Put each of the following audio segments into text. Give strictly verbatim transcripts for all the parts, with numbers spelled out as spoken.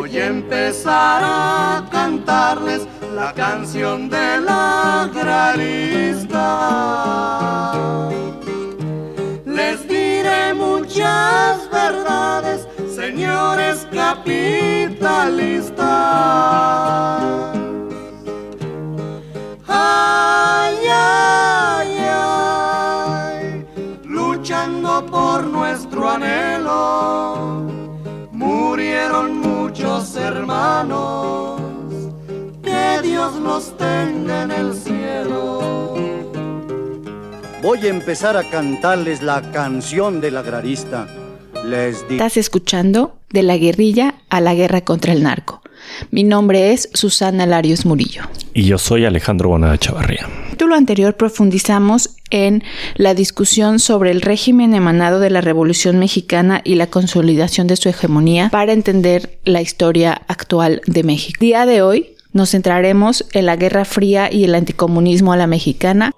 Voy a empezar a cantarles la canción de la agrarista. Les diré muchas verdades, señores capitalistas. Ay, ay, ay, luchando por nuestro anhelo, murieron muchos hermanos, que Dios los tenga en el cielo. Voy a empezar a cantarles la canción del agrarista. Les digo. Estás escuchando De la guerrilla a la guerra contra el narco. Mi nombre es Susana Larios Murillo. Y yo soy Alejandro Bonada Chavarría. En el capítulo anterior profundizamos en la discusión sobre el régimen emanado de la Revolución Mexicana y la consolidación de su hegemonía para entender la historia actual de México. El día de hoy nos centraremos en la Guerra Fría y el anticomunismo a la mexicana.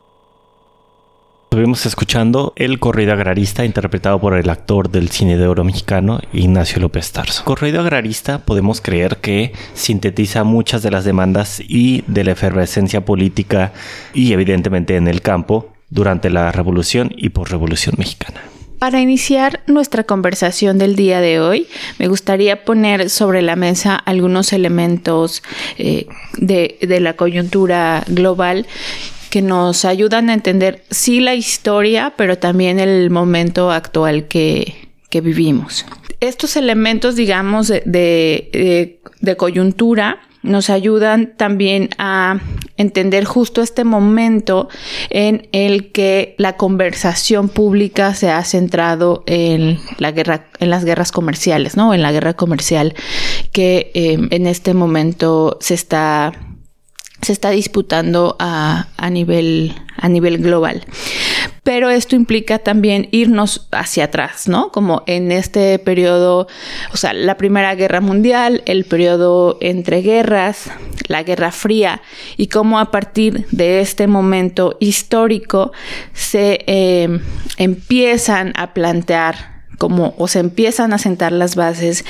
Estuvimos escuchando El corrido agrarista, interpretado por el actor del cine de oro mexicano Ignacio López Tarso. Corrido agrarista podemos creer que sintetiza muchas de las demandas y de la efervescencia política y evidentemente en el campo durante la Revolución y posrevolución mexicana. Para iniciar nuestra conversación del día de hoy, me gustaría poner sobre la mesa algunos elementos eh, de, de la coyuntura global que nos ayudan a entender sí la historia, pero también el momento actual que, que vivimos. Estos elementos, digamos, de, de, de coyuntura nos ayudan también a entender justo este momento en el que la conversación pública se ha centrado en la guerra, en las guerras comerciales, ¿no? En la guerra comercial que eh, en este momento se está se está disputando a, a nivel a nivel global. Pero esto implica también irnos hacia atrás, ¿no? Como en este periodo, o sea, la Primera Guerra Mundial, el periodo entre guerras, la Guerra Fría, y cómo a partir de este momento histórico se eh, empiezan a plantear como, o se empiezan a sentar las bases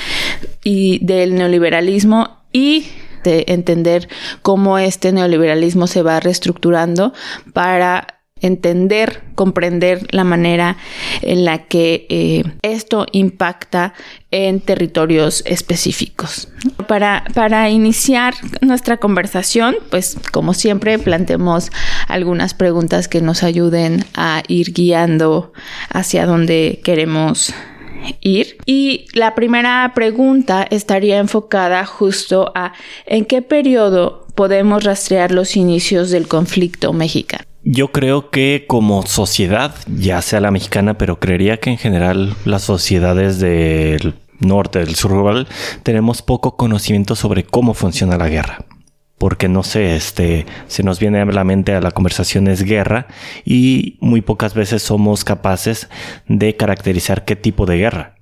y del neoliberalismo y de entender cómo este neoliberalismo se va reestructurando para entender, comprender la manera en la que eh, esto impacta en territorios específicos. Para, para iniciar nuestra conversación, pues como siempre planteemos algunas preguntas que nos ayuden a ir guiando hacia donde queremos ir. Y la primera pregunta estaría enfocada justo a ¿en qué periodo podemos rastrear los inicios del conflicto mexicano? Yo creo que como sociedad, ya sea la mexicana, pero creería que en general las sociedades del norte, del sur global, tenemos poco conocimiento sobre cómo funciona la guerra. Porque no sé, este, se nos viene a la mente a la conversación es guerra y muy pocas veces somos capaces de caracterizar qué tipo de guerra.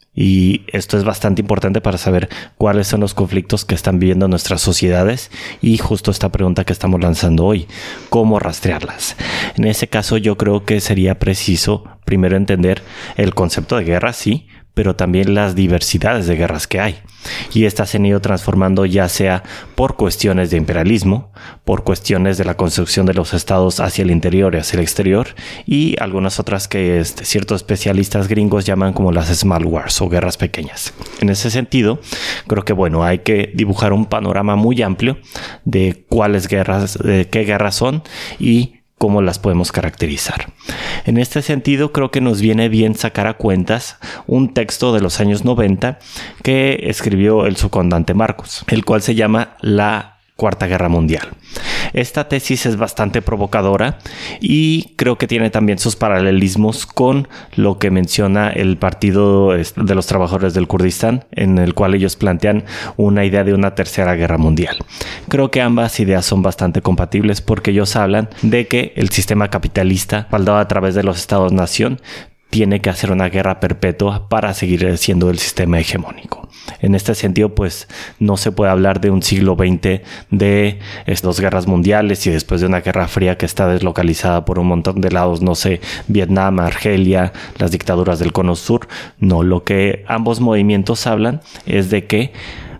Y esto es bastante importante para saber cuáles son los conflictos que están viviendo nuestras sociedades y justo esta pregunta que estamos lanzando hoy, ¿cómo rastrearlas? En ese caso yo creo que sería preciso primero entender el concepto de guerra, sí, pero también las diversidades de guerras que hay. Y estas se han ido transformando ya sea por cuestiones de imperialismo, por cuestiones de la construcción de los estados hacia el interior y hacia el exterior, y algunas otras que este, ciertos especialistas gringos llaman como las small wars o guerras pequeñas. En ese sentido, creo que bueno, hay que dibujar un panorama muy amplio de cuáles guerras, de qué guerras son y cómo las podemos caracterizar. En este sentido, creo que nos viene bien sacar a cuentas un texto de los años noventa que escribió el subcomandante Marcos, el cual se llama La Cuarta Guerra Mundial. Esta tesis es bastante provocadora y creo que tiene también sus paralelismos con lo que menciona el Partido de los Trabajadores del Kurdistán, en el cual ellos plantean una idea de una tercera guerra mundial. Creo que ambas ideas son bastante compatibles porque ellos hablan de que el sistema capitalista, respaldado a través de los estados-nación, tiene que hacer una guerra perpetua para seguir siendo el sistema hegemónico. En este sentido, pues no se puede hablar de un siglo veinte de dos guerras mundiales y después de una guerra fría que está deslocalizada por un montón de lados, no sé, Vietnam, Argelia, las dictaduras del Cono Sur. No, lo que ambos movimientos hablan es de que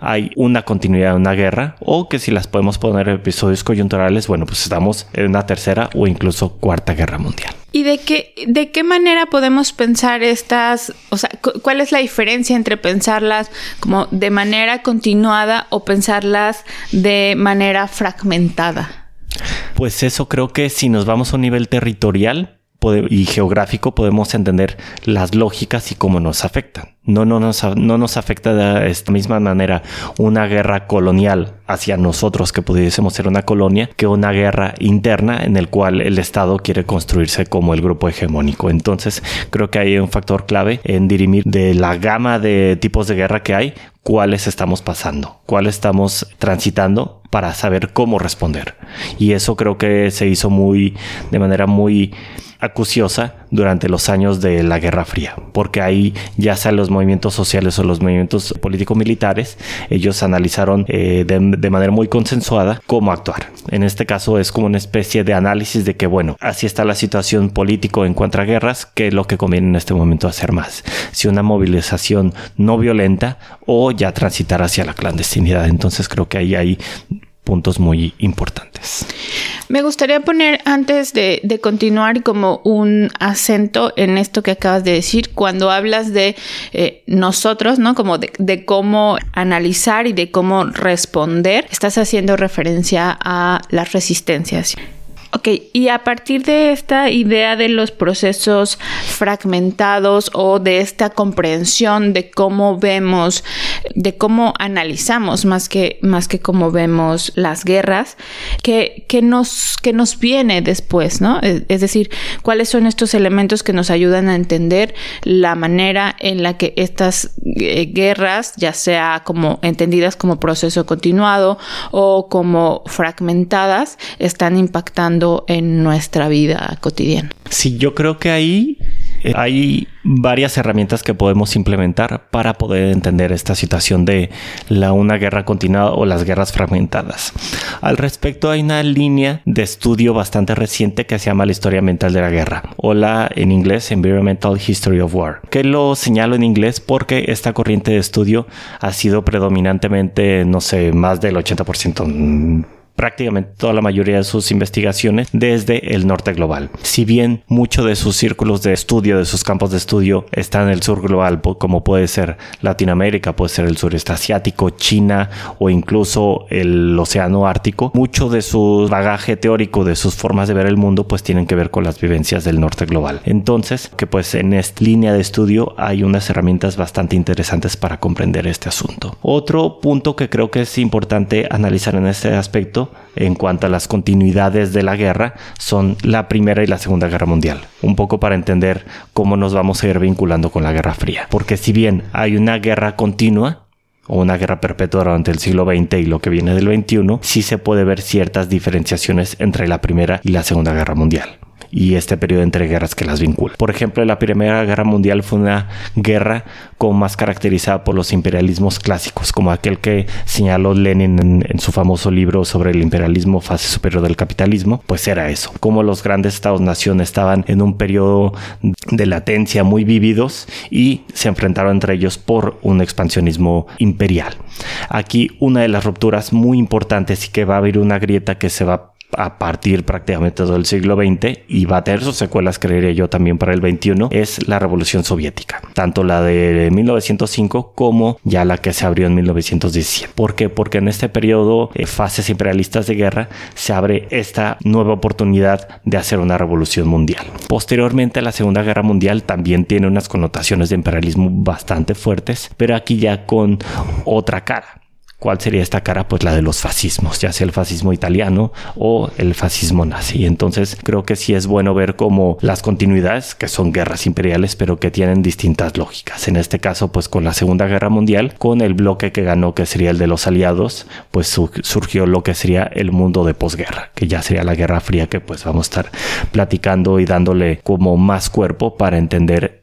hay una continuidad de una guerra, o que si las podemos poner en episodios coyunturales, bueno, pues estamos en una tercera o incluso cuarta guerra mundial. ¿Y de qué, de qué manera podemos pensar estas, o sea, cu- cuál es la diferencia entre pensarlas como de manera continuada o pensarlas de manera fragmentada? Pues eso, creo que si nos vamos a un nivel territorial pode- y geográfico, podemos entender las lógicas y cómo nos afectan. No, no, nos, no nos afecta de esta misma manera una guerra colonial hacia nosotros, que pudiésemos ser una colonia, que una guerra interna en el cual el Estado quiere construirse como el grupo hegemónico. Entonces, creo que hay un factor clave en dirimir de la gama de tipos de guerra que hay, cuáles estamos pasando, cuáles estamos transitando para saber cómo responder. Y eso creo que se hizo muy, de manera muy acuciosa durante los años de la Guerra Fría, porque ahí ya sean los movimientos sociales o los movimientos político-militares, ellos analizaron eh, de, de manera muy consensuada cómo actuar. En este caso es como una especie de análisis de que, bueno, así está la situación político en cuanto a guerras, ¿qué es lo que conviene en este momento hacer más? Si una movilización no violenta o ya transitar hacia la clandestinidad. Entonces creo que ahí hay puntos muy importantes. Me gustaría poner, antes de, de continuar, como un acento en esto que acabas de decir, cuando hablas de eh, nosotros, ¿no? Como de, de cómo analizar y de cómo responder, estás haciendo referencia a las resistencias. Ok, y a partir de esta idea de los procesos fragmentados o de esta comprensión de cómo vemos, de cómo analizamos más que, más que cómo vemos las guerras, ¿qué, qué nos, qué nos viene después, ¿no? Es, es decir, ¿cuáles son estos elementos que nos ayudan a entender la manera en la que estas eh, guerras, ya sea como entendidas como proceso continuado o como fragmentadas, están impactando en nuestra vida cotidiana? Sí, yo creo que ahí eh, hay varias herramientas que podemos implementar para poder entender esta situación de la una guerra continuada o las guerras fragmentadas. Al respecto, hay una línea de estudio bastante reciente que se llama la historia ambiental de la guerra, o la en inglés Environmental History of War, que lo señalo en inglés porque esta corriente de estudio ha sido predominantemente, no sé, más del ochenta por ciento, prácticamente toda la mayoría de sus investigaciones desde el norte global. Si bien muchos de sus círculos de estudio, de sus campos de estudio están en el sur global, como puede ser Latinoamérica, puede ser el sureste asiático, China o incluso el océano ártico, mucho de su bagaje teórico, de sus formas de ver el mundo, pues tienen que ver con las vivencias del norte global. Entonces, que pues en esta línea de estudio hay unas herramientas bastante interesantes para comprender este asunto. Otro punto que creo que es importante analizar en este aspecto en cuanto a las continuidades de la guerra son la Primera y la Segunda Guerra Mundial, un poco para entender cómo nos vamos a ir vinculando con la Guerra Fría, porque si bien hay una guerra continua o una guerra perpetua durante el siglo veinte y lo que viene del veintiuno, sí se puede ver ciertas diferenciaciones entre la Primera y la Segunda Guerra Mundial y este periodo entre guerras que las vincula. Por ejemplo, la Primera Guerra Mundial fue una guerra como más caracterizada por los imperialismos clásicos, como aquel que señaló Lenin en, en su famoso libro sobre el imperialismo, fase superior del capitalismo. Pues era eso, como los grandes estados-nación estaban en un periodo de latencia muy vívidos y se enfrentaron entre ellos por un expansionismo imperial. Aquí una de las rupturas muy importantes y que va a haber una grieta que se va a partir prácticamente todo el siglo veinte y va a tener sus secuelas, creería yo, también para el veintiuno, es la Revolución Soviética, tanto la de mil novecientos cinco como ya la que se abrió en mil novecientos diecisiete. ¿Por qué? Porque en este periodo, eh, fases imperialistas de guerra, se abre esta nueva oportunidad de hacer una revolución mundial. Posteriormente, la Segunda Guerra Mundial también tiene unas connotaciones de imperialismo bastante fuertes, pero aquí ya con otra cara. ¿Cuál sería esta cara? Pues la de los fascismos, ya sea el fascismo italiano o el fascismo nazi. Entonces creo que sí es bueno ver cómo las continuidades, que son guerras imperiales, pero que tienen distintas lógicas. En este caso, pues con la Segunda Guerra Mundial, con el bloque que ganó, que sería el de los aliados, pues su- surgió lo que sería el mundo de posguerra, que ya sería la Guerra Fría, que pues vamos a estar platicando y dándole como más cuerpo para entender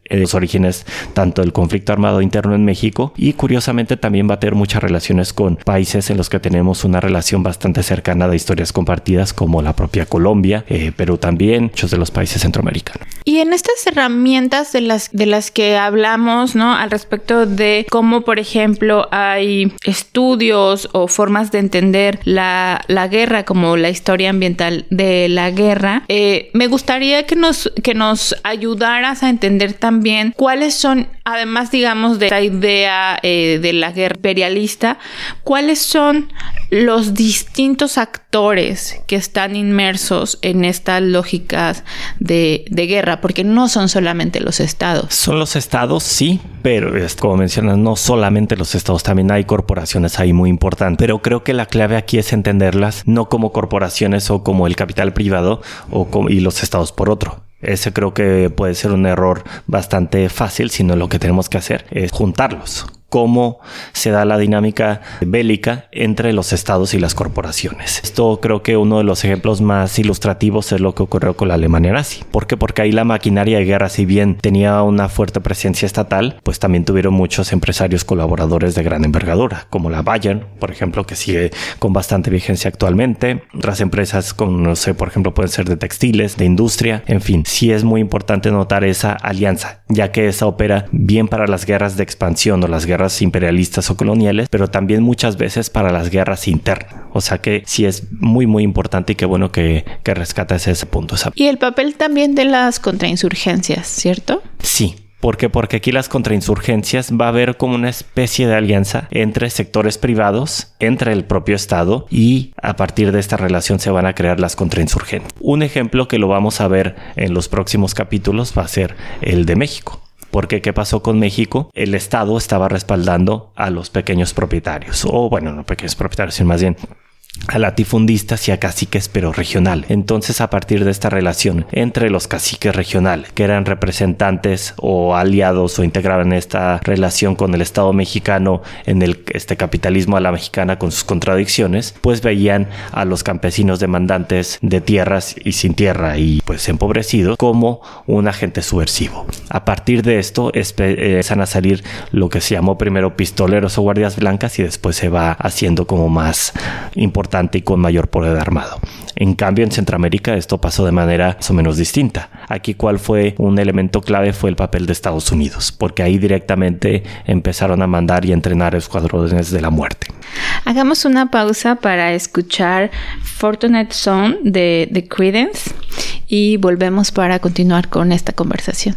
eh, los orígenes tanto del conflicto armado interno en México, y curiosamente también va a tener muchas relaciones con países en los que tenemos una relación bastante cercana de historias compartidas, como la propia Colombia, eh, Perú también, muchos de los países centroamericanos. Y en estas herramientas de las, de las que hablamos, ¿no? Al respecto de cómo, por ejemplo, hay estudios o formas de entender la, la guerra, como la historia ambiental de la guerra, eh, me gustaría que nos, que nos ayudaras a entender también cuáles son, además, digamos, de esta idea eh, de la guerra imperialista, cuáles son los distintos actores que están inmersos en estas lógicas de, de guerra, porque no son solamente los estados. Son los estados, sí, pero como mencionas, no solamente los estados, también hay corporaciones ahí muy importantes, pero creo que la clave aquí es entenderlas no como corporaciones o como el capital privado o como, y los estados por otro. Ese creo que puede ser un error bastante fácil, sino lo que tenemos que hacer es juntarlos. Cómo se da la dinámica bélica entre los estados y las corporaciones. Esto creo que uno de los ejemplos más ilustrativos es lo que ocurrió con la Alemania nazi. ¿Por qué? Porque ahí la maquinaria de guerra, si bien tenía una fuerte presencia estatal, pues también tuvieron muchos empresarios colaboradores de gran envergadura, como la Bayern, por ejemplo, que sigue con bastante vigencia actualmente. Otras empresas, como no sé, por ejemplo, pueden ser de textiles, de industria, en fin. Sí es muy importante notar esa alianza, ya que esa opera bien para las guerras de expansión o las guerras imperialistas o coloniales, pero también muchas veces para las guerras internas. O sea que sí es muy muy importante y qué bueno que, que rescatas ese punto. Y el papel también de las contrainsurgencias, ¿cierto? Sí. ¿Por qué? Porque aquí las contrainsurgencias va a haber como una especie de alianza entre sectores privados, entre el propio Estado, y a partir de esta relación se van a crear las contrainsurgencias. Un ejemplo que lo vamos a ver en los próximos capítulos va a ser el de México. Porque ¿qué pasó con México? El Estado estaba respaldando a los pequeños propietarios, o bueno, no pequeños propietarios, sino más bien a latifundistas y a caciques pero regional. Entonces, a partir de esta relación entre los caciques regionales, que eran representantes o aliados o integraban esta relación con el Estado mexicano en el este capitalismo a la mexicana con sus contradicciones, pues veían a los campesinos demandantes de tierras y sin tierra y pues empobrecidos como un agente subversivo. A partir de esto empiezan a salir lo que se llamó primero pistoleros o guardias blancas y después se va haciendo como más importante y con mayor poder armado. En cambio, en Centroamérica esto pasó de manera más o menos distinta. Aquí, ¿cuál fue un elemento clave? Fue el papel de Estados Unidos, porque ahí directamente empezaron a mandar y entrenar escuadrones de la muerte. Hagamos una pausa para escuchar Fortunate Son de, de Creedence y volvemos para continuar con esta conversación.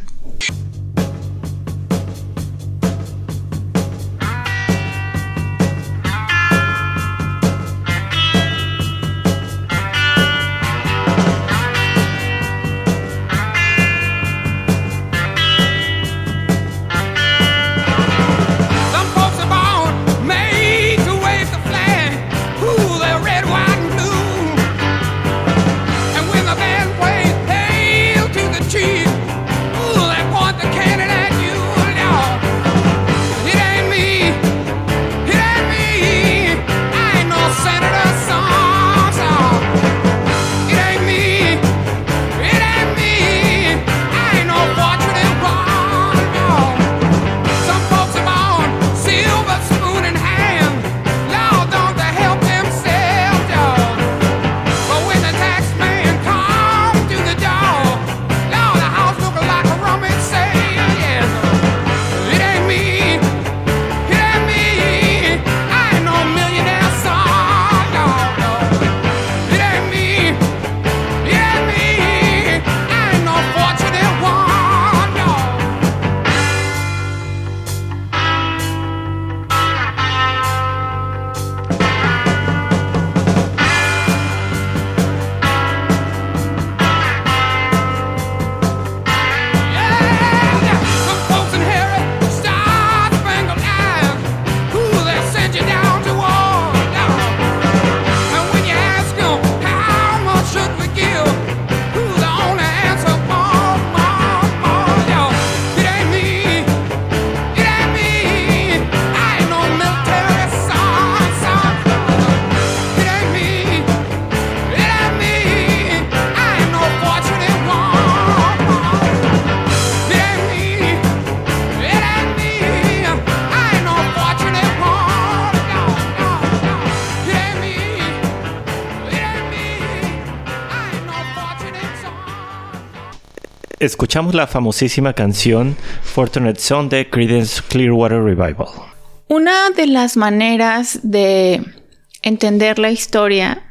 Ooh, escuchamos la famosísima canción Fortunate Son de Creedence Clearwater Revival. Una de las maneras de entender la historia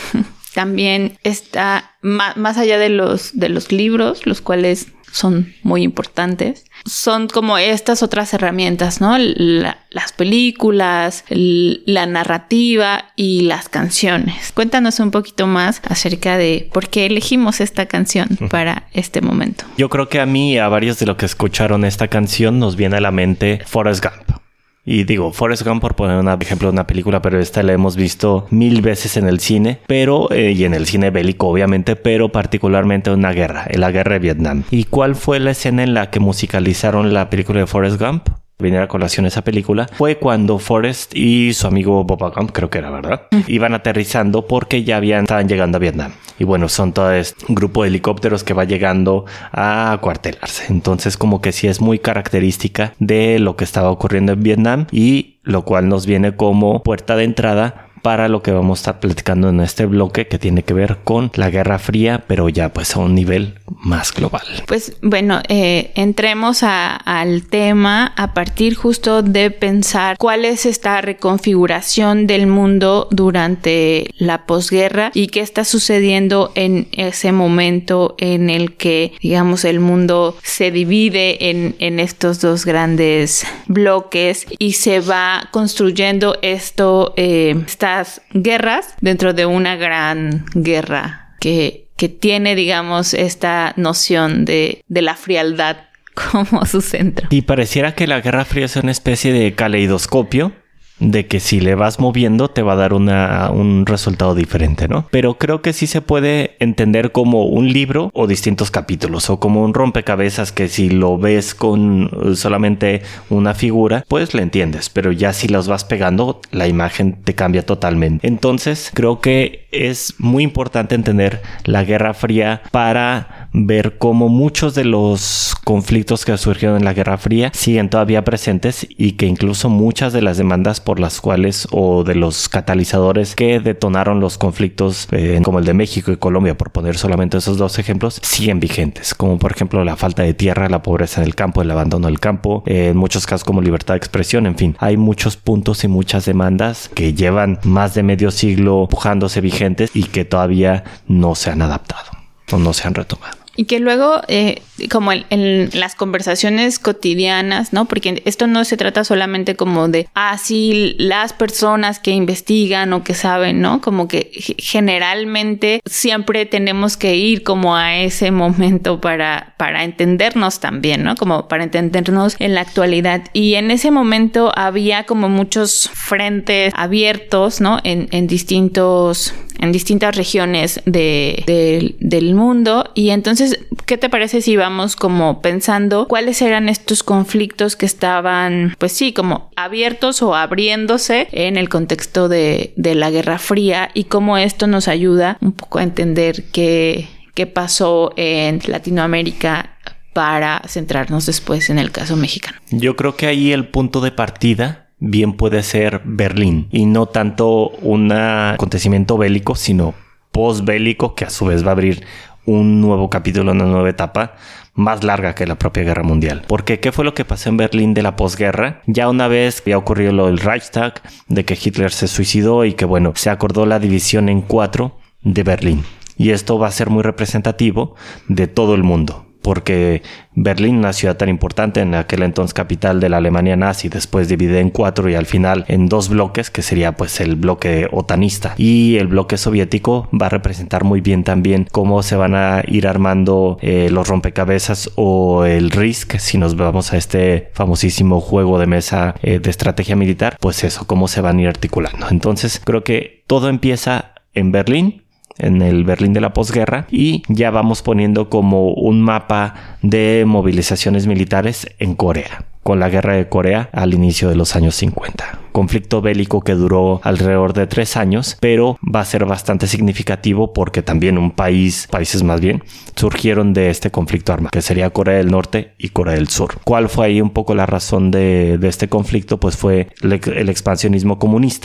también está más, más allá de los, de los libros, los cuales son muy importantes. Son como estas otras herramientas, ¿no? La, las películas, el, la narrativa y las canciones. Cuéntanos un poquito más acerca de por qué elegimos esta canción para este momento. Yo creo que a mí y a varios de los que escucharon esta canción nos viene a la mente Forrest Gump. Y digo, Forrest Gump por poner un ejemplo de una película, pero esta la hemos visto mil veces en el cine, pero eh, y en el cine bélico obviamente, pero particularmente en una guerra, en la guerra de Vietnam. ¿Y cuál fue la escena en la que musicalizaron la película de Forrest Gump? Venir a colación esa película fue cuando Forrest y su amigo Bubba Gump, creo que era, ¿verdad? Mm. Iban aterrizando porque ya habían, estaban llegando a Vietnam. Y bueno, son todo este grupo de helicópteros que va llegando a acuartelarse. Entonces como que sí es muy característica de lo que estaba ocurriendo en Vietnam y lo cual nos viene como puerta de entrada para lo que vamos a estar platicando en este bloque, que tiene que ver con la Guerra Fría, pero ya pues a un nivel más global. Pues bueno, eh, entremos a, al tema a partir justo de pensar cuál es esta reconfiguración del mundo durante la posguerra y qué está sucediendo en ese momento en el que, digamos, el mundo se divide en, en estos dos grandes bloques y se va construyendo esto, eh, esta guerras dentro de una gran guerra que, que tiene, digamos, esta noción de, de la frialdad como su centro. Y pareciera que la Guerra Fría es una especie de caleidoscopio, de que si le vas moviendo te va a dar una, un resultado diferente, ¿no? Pero creo que sí se puede entender como un libro o distintos capítulos, o como un rompecabezas que si lo ves con solamente una figura, pues le entiendes, pero ya si los vas pegando, la imagen te cambia totalmente. Entonces creo que es muy importante entender la Guerra Fría para ver cómo muchos de los conflictos que surgieron en la Guerra Fría siguen todavía presentes y que incluso muchas de las demandas por las cuales o de los catalizadores que detonaron los conflictos eh, como el de México y Colombia, por poner solamente esos dos ejemplos, siguen vigentes, como por ejemplo la falta de tierra, la pobreza en el campo, el abandono del campo, eh, en muchos casos como libertad de expresión, en fin, hay muchos puntos y muchas demandas que llevan más de medio siglo empujándose vigentes y que todavía no se han adaptado o no se han retomado. Y que luego, eh, como en, en las conversaciones cotidianas, ¿no? Porque esto no se trata solamente como de, ah, sí, las personas que investigan o que saben, ¿no? Como que generalmente siempre tenemos que ir como a ese momento para, para entendernos también, ¿no? Como para entendernos en la actualidad. Y en ese momento había como muchos frentes abiertos, ¿no? En, en distintos, en distintas regiones de, de, del mundo. Y entonces, ¿qué te parece si vamos como pensando cuáles eran estos conflictos que estaban, pues sí, como abiertos o abriéndose en el contexto de, de la Guerra Fría y cómo esto nos ayuda un poco a entender qué, qué pasó en Latinoamérica para centrarnos después en el caso mexicano? Yo creo que ahí el punto de partida bien puede ser Berlín y no tanto un acontecimiento bélico, sino posbélico que a su vez va a abrir un nuevo capítulo, una nueva etapa más larga que la propia guerra mundial. Porque ¿qué fue lo que pasó en Berlín de la posguerra? Ya una vez que ya ocurrió lo del Reichstag, de que Hitler se suicidó y que bueno, se acordó la división en cuatro de Berlín. Y esto va a ser muy representativo de todo el mundo. Porque Berlín, una ciudad tan importante, en aquel entonces capital de la Alemania nazi, después dividida en cuatro y al final en dos bloques, que sería pues el bloque otanista y el bloque soviético, va a representar muy bien también cómo se van a ir armando eh, los rompecabezas o el Risk, si nos vamos a este famosísimo juego de mesa eh, de estrategia militar, pues eso, cómo se van a ir articulando. Entonces creo que todo empieza en Berlín, en el Berlín de la posguerra, y ya vamos poniendo como un mapa de movilizaciones militares en Corea, con la guerra de Corea al inicio de los años cincuenta. Conflicto bélico que duró alrededor de tres años, pero va a ser bastante significativo porque también un país, países más bien, surgieron de este conflicto armado, que sería Corea del Norte y Corea del Sur. ¿Cuál fue ahí un poco la razón de, de este conflicto? Pues fue el, el expansionismo comunista,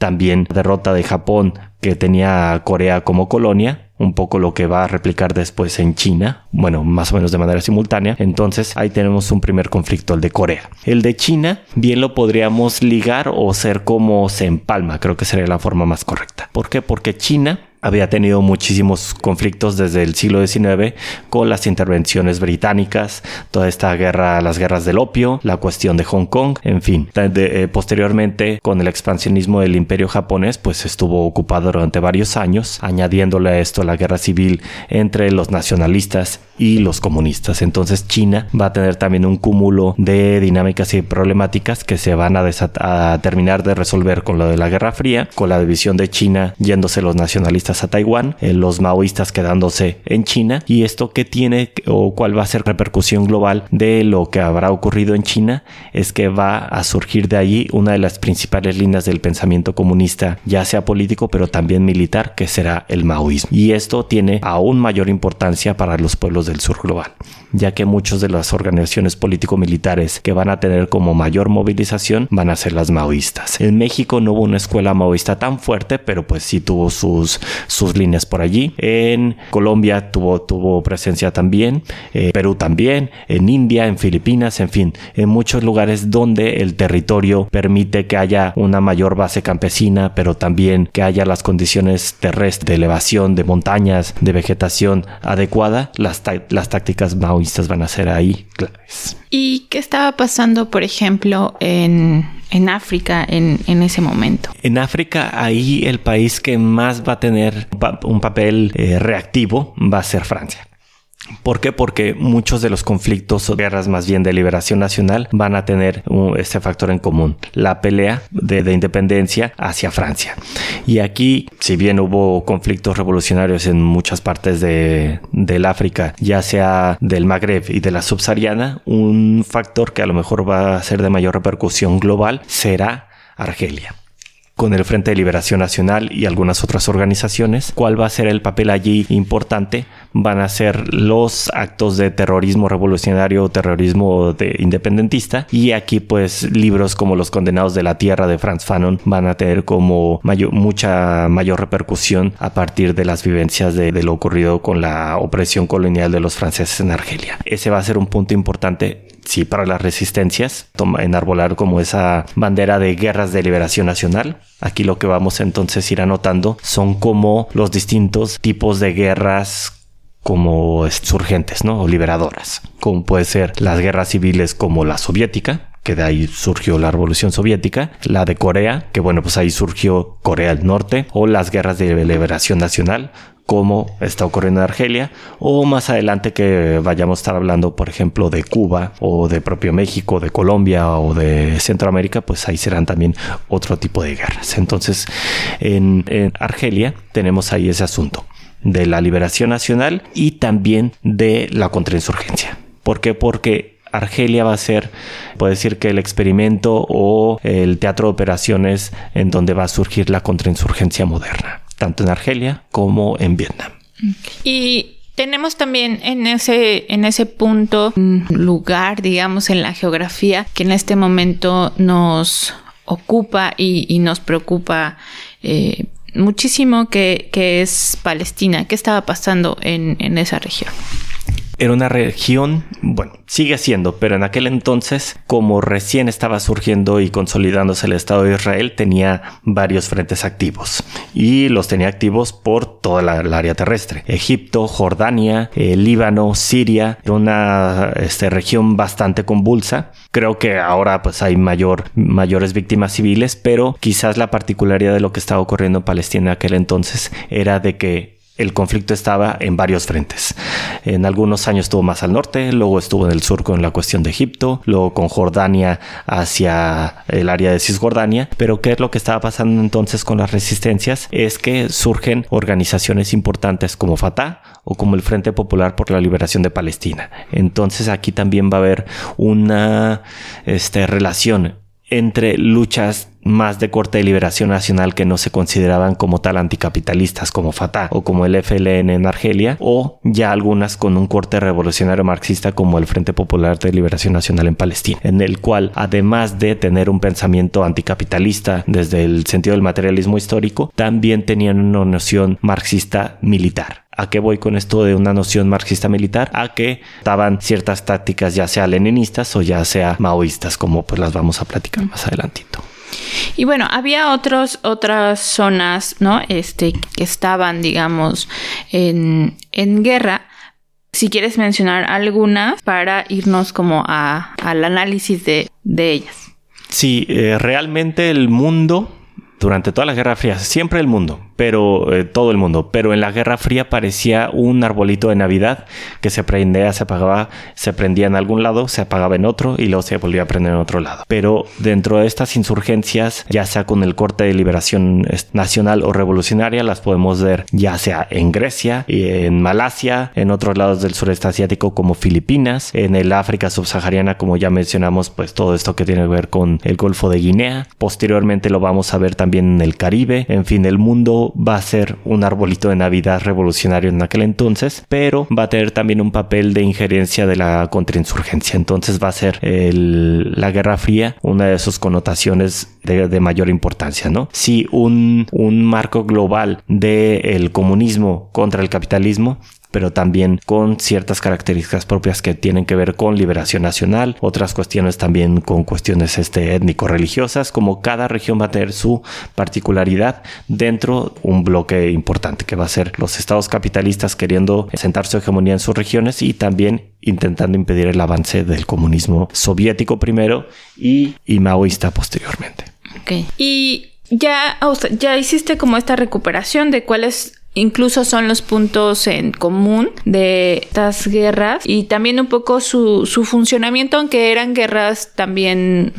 también derrota de Japón, que tenía a Corea como colonia, un poco lo que va a replicar después en China, bueno, más o menos de manera simultánea. Entonces ahí tenemos un primer conflicto, el de Corea. El de China, bien lo podríamos ligar o ser como se empalma, creo que sería la forma más correcta. ¿Por qué? Porque China había tenido muchísimos conflictos desde el siglo diecinueve con las intervenciones británicas, toda esta guerra, las guerras del opio, la cuestión de Hong Kong, en fin. De, eh, posteriormente, con el expansionismo del imperio japonés, pues estuvo ocupado durante varios años, añadiéndole a esto la guerra civil entre los nacionalistas y los comunistas. Entonces China va a tener también un cúmulo de dinámicas y problemáticas que se van a, a terminar de resolver con lo de la Guerra Fría, con la división de China yéndose los nacionalistas a Taiwán, eh, los maoístas quedándose en China. Y esto que tiene o cuál va a ser repercusión global de lo que habrá ocurrido en China es que va a surgir de allí una de las principales líneas del pensamiento comunista, ya sea político pero también militar, que será el maoísmo. Y esto tiene aún mayor importancia para los pueblos del sur global, ya que muchas de las organizaciones político-militares que van a tener como mayor movilización van a ser las maoístas. En México no hubo una escuela maoísta tan fuerte, pero pues sí tuvo sus sus líneas por allí. En Colombia tuvo, tuvo presencia también, eh, Perú también, en India, en Filipinas, en fin, en muchos lugares donde el territorio permite que haya una mayor base campesina, pero también que haya las condiciones terrestres de elevación, de montañas, de vegetación adecuada, las, las tácticas maoístas van a ser ahí claves. ¿Y qué estaba pasando, por ejemplo, en, en África en, en ese momento? En África, ahí el país que más va a tener un papel eh, reactivo va a ser Francia. ¿Por qué? Porque muchos de los conflictos o guerras más bien de liberación nacional van a tener uh, este factor en común, la pelea de, de independencia hacia Francia. Y aquí, si bien hubo conflictos revolucionarios en muchas partes de, del África, ya sea del Magreb y de la subsahariana, un factor que a lo mejor va a ser de mayor repercusión global será Argelia. Con el Frente de Liberación Nacional y algunas otras organizaciones, ¿cuál va a ser el papel allí importante? Van a ser los actos de terrorismo revolucionario o terrorismo de independentista, y aquí pues libros como Los Condenados de la Tierra de Frantz Fanon van a tener como mayor, mucha mayor repercusión a partir de las vivencias de, de lo ocurrido con la opresión colonial de los franceses en Argelia. Ese va a ser un punto importante, sí, para las resistencias, toma, enarbolar como esa bandera de guerras de liberación nacional. Aquí lo que vamos entonces a ir anotando son como los distintos tipos de guerras como surgentes, ¿no? O liberadoras, como puede ser las guerras civiles como la soviética, que de ahí surgió la Revolución Soviética, la de Corea, que bueno, pues ahí surgió Corea del Norte, o las guerras de liberación nacional, como está ocurriendo en Argelia, o más adelante que vayamos a estar hablando, por ejemplo, de Cuba, o de propio México, de Colombia, o de Centroamérica, pues ahí serán también otro tipo de guerras. Entonces, en, en Argelia tenemos ahí ese asunto de la liberación nacional y también de la contrainsurgencia. ¿Por qué? Porque Argelia va a ser, puede decir que el experimento o el teatro de operaciones en donde va a surgir la contrainsurgencia moderna, tanto en Argelia como en Vietnam. Y tenemos también en ese, en ese punto un lugar, digamos, en la geografía que en este momento nos ocupa y, y nos preocupa eh, muchísimo, que, que es Palestina. ¿Qué estaba pasando en, en esa región? Era una región, bueno, sigue siendo, pero en aquel entonces, como recién estaba surgiendo y consolidándose el Estado de Israel, tenía varios frentes activos. Y los tenía activos por toda la, la área terrestre. Egipto, Jordania, eh, Líbano, Siria. Era una este, región bastante convulsa. Creo que ahora pues hay mayor, mayores víctimas civiles, pero quizás la particularidad de lo que estaba ocurriendo en Palestina en aquel entonces era de que el conflicto estaba en varios frentes. En algunos años estuvo más al norte, luego estuvo en el sur con la cuestión de Egipto, luego con Jordania hacia el área de Cisjordania. Pero ¿qué es lo que estaba pasando entonces con las resistencias? Es que surgen organizaciones importantes como Fatah o como el Frente Popular por la Liberación de Palestina. Entonces aquí también va a haber una este, relación entre luchas más de corte de liberación nacional que no se consideraban como tal anticapitalistas, como Fatah o como el F L N en Argelia, o ya algunas con un corte revolucionario marxista como el Frente Popular de Liberación Nacional en Palestina, en el cual, además de tener un pensamiento anticapitalista desde el sentido del materialismo histórico, también tenían una noción marxista militar. ¿A qué voy con esto de una noción marxista militar? A que daban ciertas tácticas ya sea leninistas o ya sea maoístas, como pues las vamos a platicar más adelantito. Y bueno, había otros, otras zonas, ¿no? Este, que estaban, digamos, en, en guerra. Si quieres mencionar algunas para irnos como a, al análisis de, de ellas. Sí, eh, realmente el mundo, durante toda la Guerra Fría, siempre el mundo, pero eh, todo el mundo, pero en la Guerra Fría parecía un arbolito de Navidad que se prendía, se apagaba, se prendía en algún lado, se apagaba en otro y luego se volvía a prender en otro lado. Pero dentro de estas insurgencias, ya sea con el corte de liberación nacional o revolucionaria, las podemos ver ya sea en Grecia, en Malasia, en otros lados del sureste asiático como Filipinas, en el África subsahariana, como ya mencionamos, pues todo esto que tiene que ver con el Golfo de Guinea. Posteriormente lo vamos a ver también en el Caribe. En fin, el mundo va a ser un arbolito de Navidad revolucionario en aquel entonces, pero va a tener también un papel de injerencia de la contrainsurgencia. Entonces va a ser el, la Guerra Fría una de sus connotaciones de, de mayor importancia, ¿no? Si un, un marco global del comunismo contra el capitalismo, pero también con ciertas características propias que tienen que ver con liberación nacional, otras cuestiones también con cuestiones este, étnico-religiosas, como cada región va a tener su particularidad dentro de un bloque importante que va a ser los estados capitalistas queriendo sentar su hegemonía en sus regiones y también intentando impedir el avance del comunismo soviético primero y, y maoísta posteriormente. Ok. Y ya, o sea, ya hiciste como esta recuperación de cuáles incluso son los puntos en común de estas guerras y también un poco su, su funcionamiento, aunque eran guerras también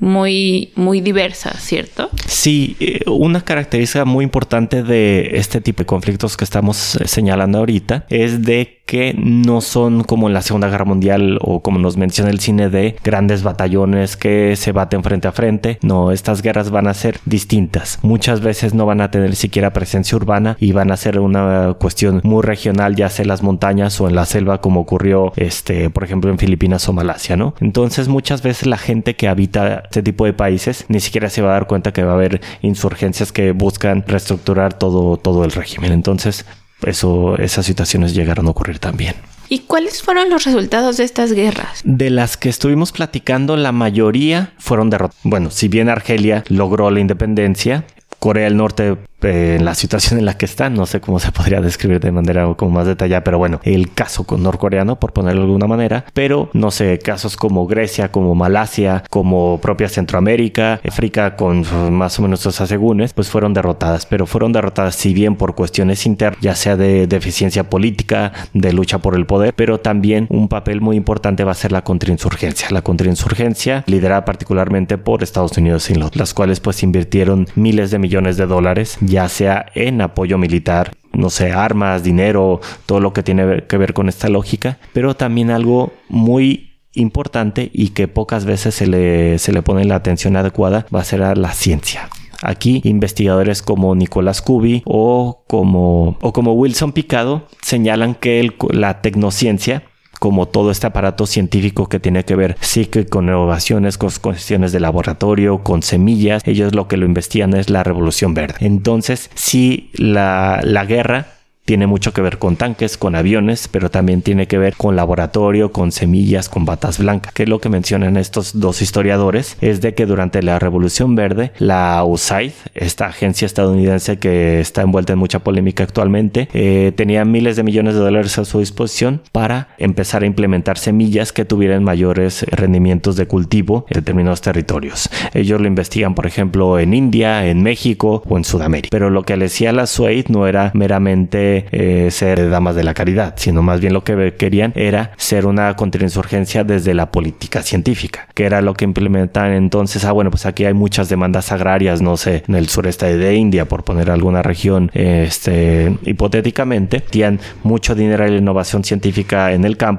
muy, muy diversas, ¿cierto? Sí, una característica muy importante de este tipo de conflictos que estamos señalando ahorita es de que no son como en la Segunda Guerra Mundial o como nos menciona el cine de grandes batallones que se baten frente a frente. No, estas guerras van a ser distintas. Muchas veces no van a tener siquiera presencia urbana y van a ser una cuestión muy regional, ya sea en las montañas o en la selva, como ocurrió, este, por ejemplo, en Filipinas o Malasia, ¿no? Entonces, muchas veces la gente que habita este tipo de países ni siquiera se va a dar cuenta que va a haber insurgencias que buscan reestructurar todo, todo el régimen. Entonces, Eso, esas situaciones llegaron a ocurrir también. ¿Y cuáles fueron los resultados de estas guerras? De las que estuvimos platicando, la mayoría fueron derrotadas. Bueno, si bien Argelia logró la independencia, Corea del Norte, eh, en la situación en la que está, no sé cómo se podría describir de manera como más detallada, pero bueno, el caso con norcoreano, por ponerlo de alguna manera, pero no sé, casos como Grecia, como Malasia, como propia Centroamérica, África, con más o menos sus asegúnes, pues fueron derrotadas, pero fueron derrotadas si bien por cuestiones internas, ya sea de deficiencia política, de lucha por el poder, pero también un papel muy importante va a ser la contrainsurgencia. La contrainsurgencia liderada particularmente por Estados Unidos y los, las cuales pues invirtieron miles de millones de dólares, ya sea en apoyo militar, no sé, armas, dinero, todo lo que tiene que ver con esta lógica, pero también algo muy importante y que pocas veces se le, se le pone la atención adecuada va a ser a la ciencia. Aquí investigadores como Nicolás Cubi o como, o como Wilson Picado señalan que el, la tecnociencia, como todo este aparato científico que tiene que ver sí que con innovaciones, con cuestiones de laboratorio, con semillas, ellos lo que lo investigan es la revolución verde. Entonces, sí, la, la guerra tiene mucho que ver con tanques, con aviones, pero también tiene que ver con laboratorio, con semillas, con batas blancas. Que es lo que mencionan estos dos historiadores, es de que durante la Revolución Verde, la U S A I D, esta agencia estadounidense que está envuelta en mucha polémica actualmente, eh, tenía miles de millones de dólares a su disposición para empezar a implementar semillas que tuvieran mayores rendimientos de cultivo en determinados territorios. Ellos lo investigan, por ejemplo, en India, en México o en Sudamérica. Pero lo que le decía la U S A I D no era meramente Eh, ser damas de la caridad, sino más bien lo que querían era ser una contrainsurgencia desde la política científica, que era lo que implementaban entonces. Ah, bueno, pues aquí hay muchas demandas agrarias, no sé, en el sureste de India, por poner alguna región, este, hipotéticamente, tenían mucho dinero en la innovación científica en el campo,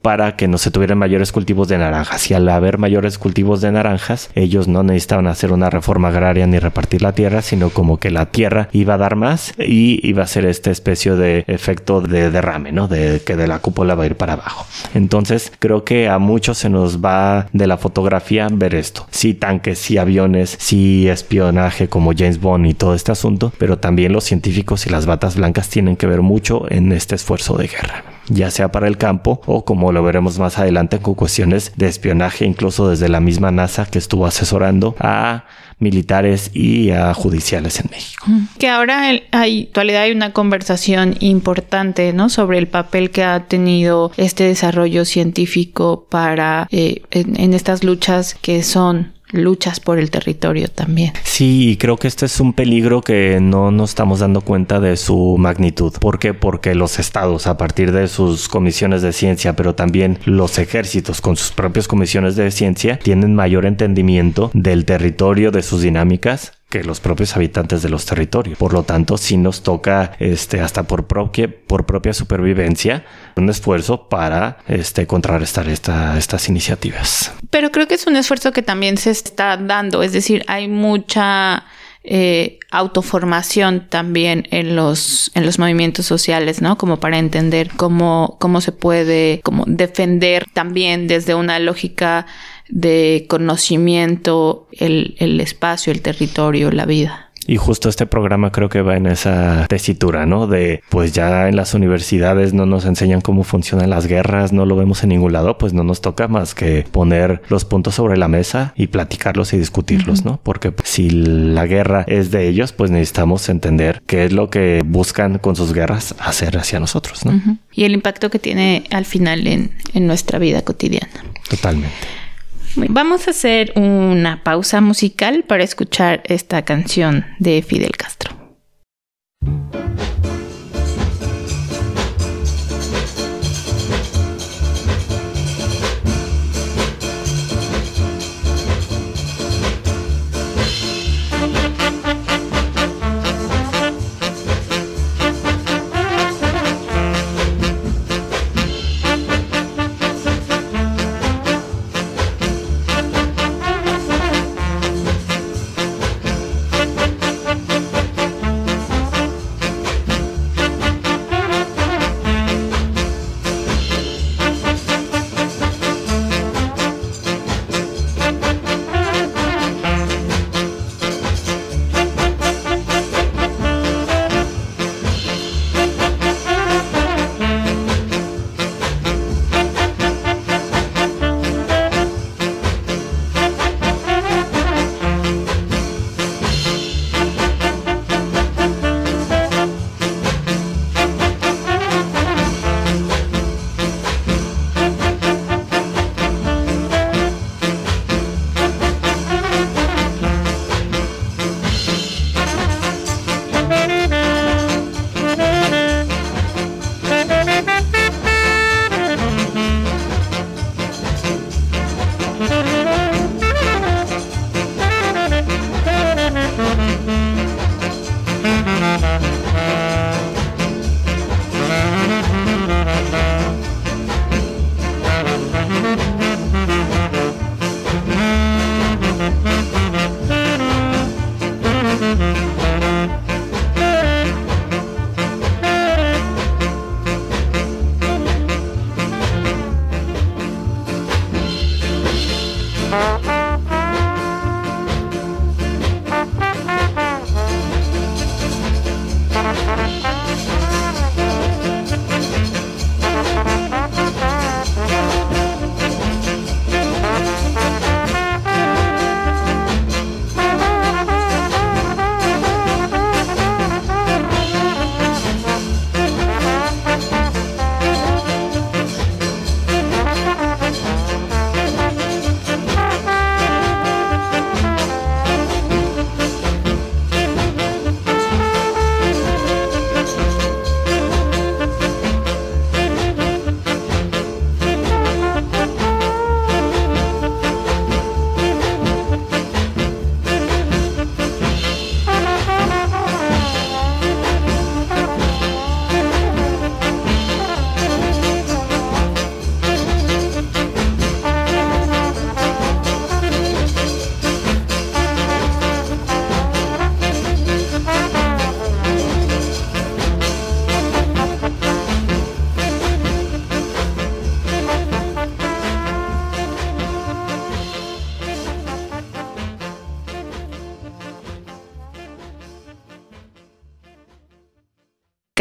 para que no se tuvieran mayores cultivos de naranjas. Y al haber mayores cultivos de naranjas, ellos no necesitaban hacer una reforma agraria ni repartir la tierra, sino como que la tierra iba a dar más y iba a ser esta especie de efecto de derrame, ¿no? De que de la cúpula va a ir para abajo. Entonces, creo que a muchos se nos va de la fotografía ver esto. Sí tanques, sí aviones, sí espionaje como James Bond y todo este asunto, pero también los científicos y las batas blancas tienen que ver mucho en este esfuerzo de guerra, ya sea para el campo o, como lo veremos más adelante, con cuestiones de espionaje, incluso desde la misma NASA, que estuvo asesorando a militares y a judiciales en México. Que ahora en la actualidad hay una conversación importante, ¿no?, sobre el papel que ha tenido este desarrollo científico para eh, en, en estas luchas que son luchas por el territorio también. Sí, y creo que este es un peligro que no nos estamos dando cuenta de su magnitud. ¿Por qué? Porque los estados, a partir de sus comisiones de ciencia, pero también los ejércitos con sus propias comisiones de ciencia, tienen mayor entendimiento del territorio, de sus dinámicas, que los propios habitantes de los territorios. Por lo tanto, sí nos toca, este, hasta por propia, por propia supervivencia, un esfuerzo para este, contrarrestar esta, estas iniciativas. Pero creo que es un esfuerzo que también se está dando, es decir, hay mucha eh, autoformación también en los, en los movimientos sociales, ¿no? Como para entender cómo, cómo se puede como defender también desde una lógica de conocimiento el, el espacio, el territorio, la vida. Y justo este programa creo que va en esa tesitura, ¿no? De, pues ya en las universidades no nos enseñan cómo funcionan las guerras, no lo vemos en ningún lado, pues no nos toca más que poner los puntos sobre la mesa y platicarlos y discutirlos, uh-huh. ¿no? Porque pues, si la guerra es de ellos, pues necesitamos entender qué es lo que buscan con sus guerras hacer hacia nosotros, ¿no? Uh-huh. Y el impacto que tiene al final en, en nuestra vida cotidiana. Totalmente. Vamos a hacer una pausa musical para escuchar esta canción de Fidel Castro.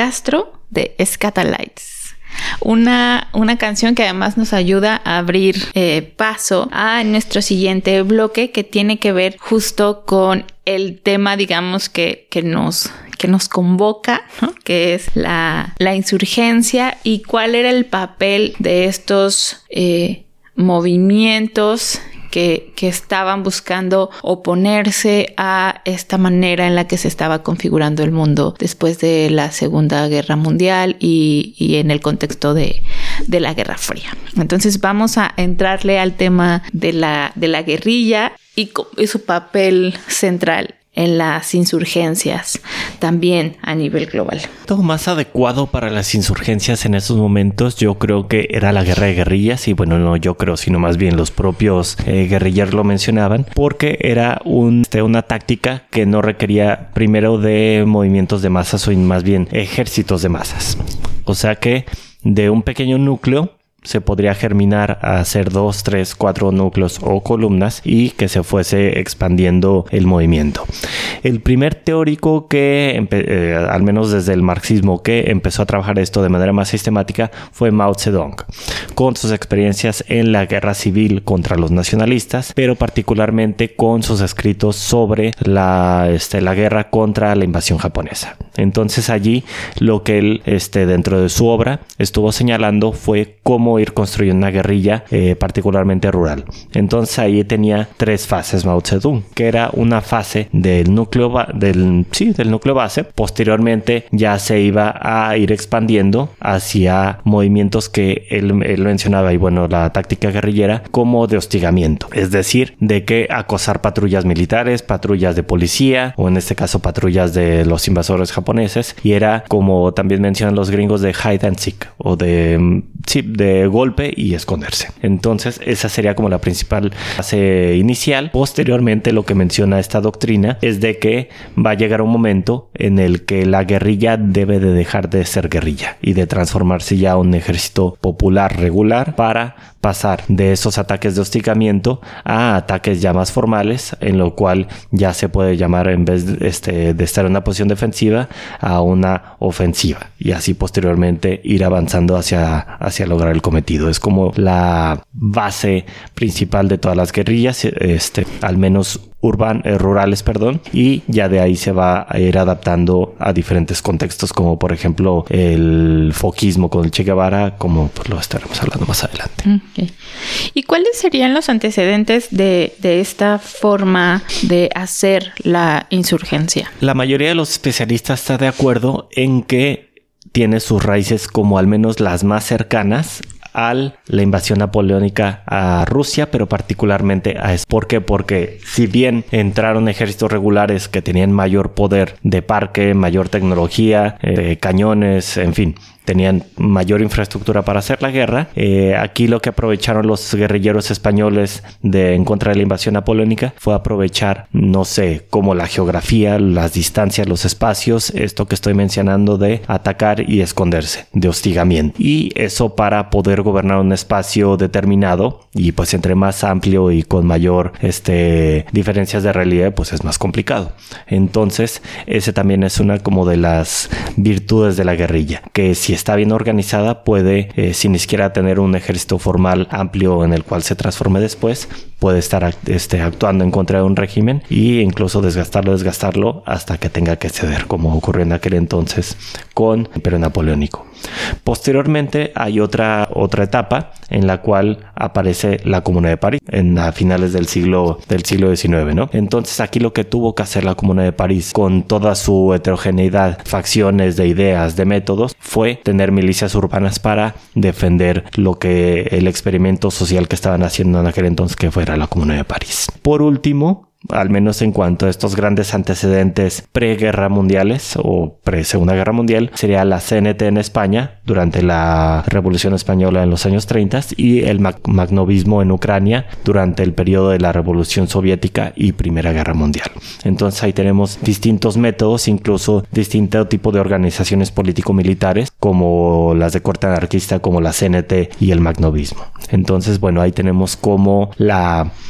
Castro de Scatalites. Una, una canción que además nos ayuda a abrir eh, paso a nuestro siguiente bloque, que tiene que ver justo con el tema, digamos, que, que, nos, que nos convoca, ¿no? Que es la, la insurgencia y cuál era el papel de estos eh, movimientos Que, que estaban buscando oponerse a esta manera en la que se estaba configurando el mundo después de la Segunda Guerra Mundial y, y en el contexto de, de la Guerra Fría. Entonces vamos a entrarle al tema de la, de la guerrilla y, y su papel central en las insurgencias, también a nivel global. Lo más adecuado para las insurgencias en esos momentos yo creo que era la guerra de guerrillas, y bueno, no yo creo, sino más bien los propios eh, guerrilleros lo mencionaban, porque era un, este, una táctica que no requería primero de movimientos de masas o más bien ejércitos de masas. O sea que de un pequeño núcleo se podría germinar a hacer dos, tres, cuatro núcleos o columnas y que se fuese expandiendo el movimiento. El primer teórico que, eh, al menos desde el marxismo, que empezó a trabajar esto de manera más sistemática fue Mao Zedong, con sus experiencias en la guerra civil contra los nacionalistas, pero particularmente con sus escritos sobre la, este, la guerra contra la invasión japonesa. Entonces allí lo que él, este, dentro de su obra, estuvo señalando fue cómo ir construyendo una guerrilla eh, particularmente rural. Entonces ahí tenía tres fases Mao Zedong, que era una fase del núcleo ba- del, sí, del núcleo base. Posteriormente ya se iba a ir expandiendo hacia movimientos que él, él mencionaba, y bueno, la táctica guerrillera como de hostigamiento, es decir, de que acosar patrullas militares, patrullas de policía, o en este caso patrullas de los invasores japoneses, y era como también mencionan los gringos de hide and seek, o de, sí, de golpe y esconderse. Entonces esa sería como la principal fase inicial. Posteriormente lo que menciona esta doctrina es de que va a llegar un momento en el que la guerrilla debe de dejar de ser guerrilla y de transformarse ya a un ejército popular regular para pasar de esos ataques de hostigamiento a ataques ya más formales, en lo cual ya se puede llamar, en vez de, este, de estar en una posición defensiva, a una ofensiva, y así posteriormente ir avanzando hacia, hacia lograr el cometido. Es como la base principal de todas las guerrillas, este, al menos urban, eh, rurales, perdón, y ya de ahí se va a ir adaptando a diferentes contextos, como por ejemplo el foquismo con el Che Guevara, como pues, lo estaremos hablando más adelante. Okay. ¿Y cuáles serían los antecedentes de, de esta forma de hacer la insurgencia? La mayoría de los especialistas está de acuerdo en que tiene sus raíces como al menos las más cercanas a la invasión napoleónica a Rusia, pero particularmente a eso. ¿Por qué? Porque si bien entraron ejércitos regulares que tenían mayor poder de parque, mayor tecnología, eh, cañones, en fin, tenían mayor infraestructura para hacer la guerra, eh, aquí lo que aprovecharon los guerrilleros españoles de, en contra de la invasión napoleónica fue aprovechar, no sé, como la geografía, las distancias, los espacios, esto que estoy mencionando de atacar y esconderse, de hostigamiento, y eso para poder gobernar un espacio determinado, y pues entre más amplio y con mayor este, diferencias de relieve, pues es más complicado. Entonces ese también es una como de las virtudes de la guerrilla, que si está bien organizada puede, eh, sin ni siquiera tener un ejército formal amplio en el cual se transforme después, puede estar este, actuando en contra de un régimen e incluso desgastarlo, desgastarlo hasta que tenga que ceder, como ocurrió en aquel entonces con el Imperio Napoleónico. Posteriormente hay otra, otra etapa en la cual aparece la Comuna de París en a finales del siglo del siglo diecinueve, ¿no? Entonces aquí lo que tuvo que hacer la Comuna de París, con toda su heterogeneidad, facciones de ideas, de métodos, fue tener milicias urbanas para defender lo que el experimento social que estaban haciendo en aquel entonces, que fuera la Comuna de París. Por último, al menos en cuanto a estos grandes antecedentes pre-guerra mundiales o pre-segunda guerra mundial, sería la C N T en España durante la Revolución Española en los años treinta y el magnovismo en Ucrania durante el periodo de la Revolución Soviética y Primera Guerra Mundial. Entonces ahí tenemos distintos métodos, incluso distinto tipo de organizaciones político-militares, como las de corte anarquista, como la C N T y el magnovismo. Entonces, bueno, ahí tenemos como la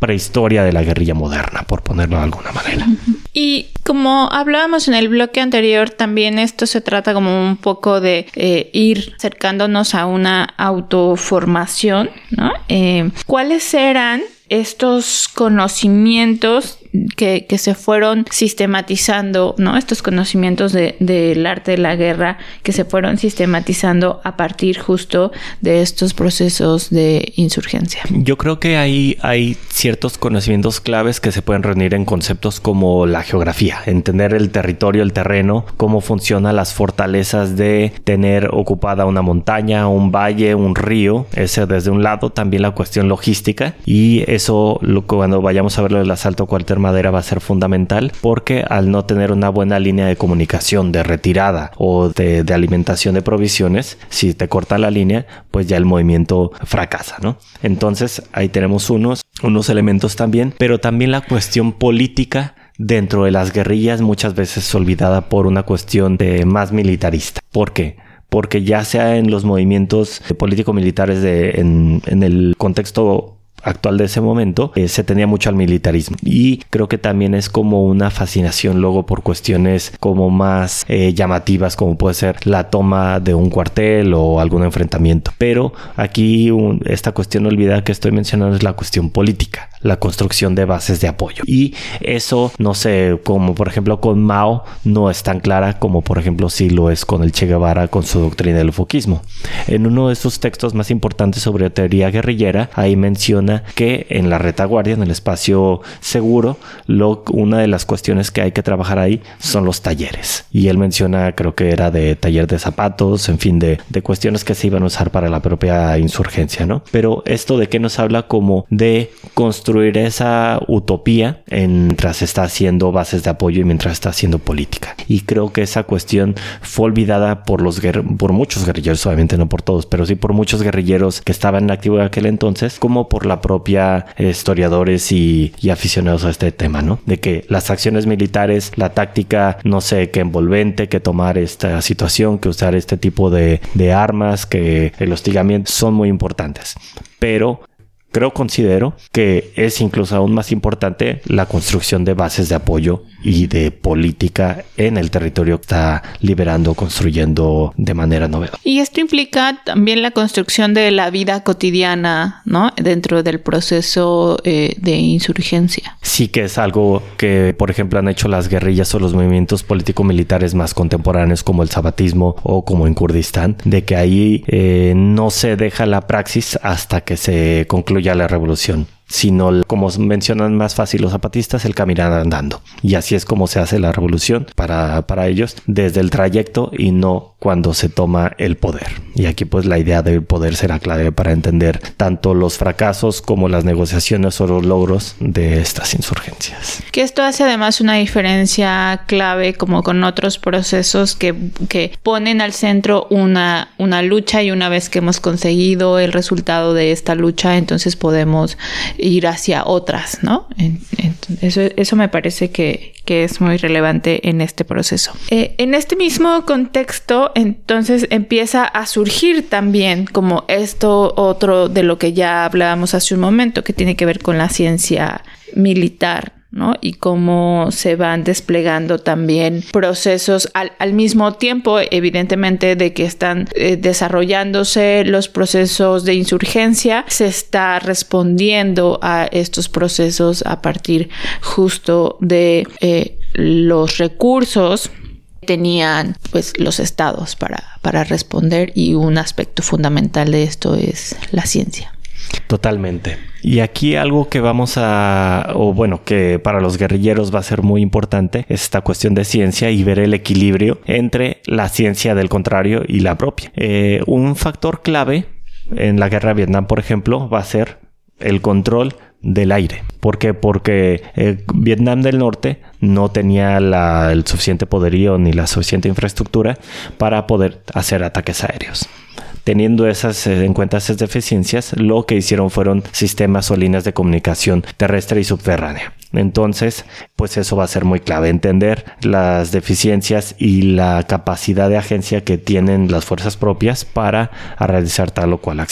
prehistoria de la guerrilla moderna, por ponerlo de alguna manera. Y como hablábamos en el bloque anterior, también esto se trata como un poco de eh, ir acercándonos a una autoformación, ¿no? Eh, ¿Cuáles eran estos conocimientos que, que se fueron sistematizando, ¿no? Estos conocimientos de, del arte de la guerra que se fueron sistematizando a partir justo de estos procesos de insurgencia? Yo creo que hay, hay ciertos conocimientos claves que se pueden reunir en conceptos como la geografía, entender el territorio, el terreno, cómo funcionan las fortalezas de tener ocupada una montaña, un valle, un río, ese desde un lado, también la cuestión logística, y eso lo, cuando vayamos a ver lo del asalto a cuartel madera va a ser fundamental, porque al no tener una buena línea de comunicación, de retirada o de, de alimentación de provisiones, si te corta la línea, pues ya el movimiento fracasa, ¿no? Entonces ahí tenemos unos, unos elementos también, pero también la cuestión política dentro de las guerrillas muchas veces olvidada por una cuestión de más militarista. ¿Por qué? Porque ya sea en los movimientos político-militares de, en, en el contexto actual de ese momento, eh, se tenía mucho al militarismo, y creo que también es como una fascinación luego por cuestiones como más eh, llamativas, como puede ser la toma de un cuartel o algún enfrentamiento. Pero aquí un, esta cuestión olvidada que estoy mencionando es la cuestión política, la construcción de bases de apoyo, y eso no sé, como por ejemplo con Mao no es tan clara como por ejemplo sí lo es con el Che Guevara con su doctrina del foquismo. En uno de sus textos más importantes sobre teoría guerrillera, ahí menciona que en la retaguardia, en el espacio seguro, lo, una de las cuestiones que hay que trabajar ahí son los talleres. Y él menciona, creo que era de taller de zapatos, en fin, de, de cuestiones que se iban a usar para la propia insurgencia, ¿no? Pero esto de qué nos habla como de construir esa utopía mientras está haciendo bases de apoyo y mientras está haciendo política. Y creo que esa cuestión fue olvidada por los guerr- por muchos guerrilleros, obviamente no por todos, pero sí por muchos guerrilleros que estaban en activo en aquel entonces, como por la propia eh, historiadores y, y aficionados a este tema, ¿no? De que las acciones militares, la táctica, no sé, que envolvente, que tomar esta situación, que usar este tipo de, de armas, que el hostigamiento son muy importantes. Pero creo, considero que es incluso aún más importante la construcción de bases de apoyo y de política en el territorio que está liberando, construyendo de manera novedosa. Y esto implica también la construcción de la vida cotidiana, ¿no? Dentro del proceso eh, de insurgencia. Sí, que es algo que, por ejemplo, han hecho las guerrillas o los movimientos político-militares más contemporáneos como el zapatismo o como en Kurdistán, de que ahí eh, no se deja la praxis hasta que se concluya la revolución, sino, como mencionan más fácil los zapatistas, el caminar andando. Y así es como se hace la revolución para, para ellos, desde el trayecto y no cuando se toma el poder. Y aquí pues la idea del poder será clave para entender tanto los fracasos como las negociaciones o los logros de estas insurgencias. Que esto hace además una diferencia clave como con otros procesos que, que ponen al centro una, una lucha, y una vez que hemos conseguido el resultado de esta lucha, entonces podemos ir hacia otras, ¿no? Eso, eso me parece que, que es muy relevante en este proceso. Eh, en este mismo contexto, entonces empieza a surgir también como esto otro de lo que ya hablábamos hace un momento, que tiene que ver con la ciencia militar, ¿no? Y cómo se van desplegando también procesos al, al mismo tiempo, evidentemente, de que están eh, desarrollándose los procesos de insurgencia, se está respondiendo a estos procesos a partir justo de eh, los recursos que tenían pues los estados para, para responder, y un aspecto fundamental de esto es la ciencia. Totalmente. Y aquí algo que vamos a, o bueno, que para los guerrilleros va a ser muy importante, es esta cuestión de ciencia y ver el equilibrio entre la ciencia del contrario y la propia. Eh, un factor clave en la guerra de Vietnam, por ejemplo, va a ser el control del aire. ¿Por qué? Porque eh, Vietnam del Norte no tenía la, el suficiente poderío ni la suficiente infraestructura para poder hacer ataques aéreos. Teniendo esas eh, en cuenta esas deficiencias, lo que hicieron fueron sistemas o líneas de comunicación terrestre y subterránea. Entonces, pues eso va a ser muy clave, entender las deficiencias y la capacidad de agencia que tienen las fuerzas propias para realizar tal o cual acción.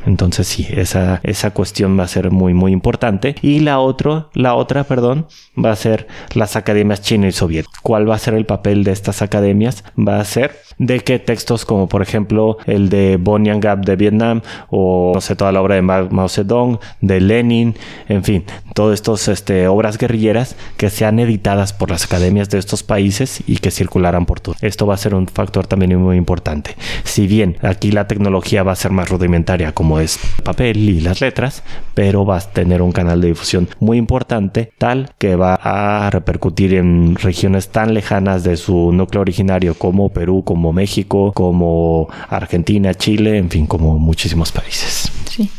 Entonces sí, esa, esa cuestión va a ser muy muy importante. Y la, otro, la otra perdón, va a ser las academias china y soviética. ¿Cuál va a ser el papel de estas academias? Va a ser de que textos como por ejemplo el de Bon Nhan Gap de Vietnam, o no sé, toda la obra de Mao, Mao Zedong, de Lenin, en fin, todas estas este, obras guerrilleras que sean editadas por las academias de estos países y que circularan por todo. Esto va a ser un factor también muy importante. Si bien aquí la tecnología va a ser más rudimentaria como es el papel y las letras, pero va a tener un canal de difusión muy importante, tal que va a repercutir en regiones tan lejanas de su núcleo originario como Perú, como México, como Argentina, Chile, en fin, como muchísimos países. Sí.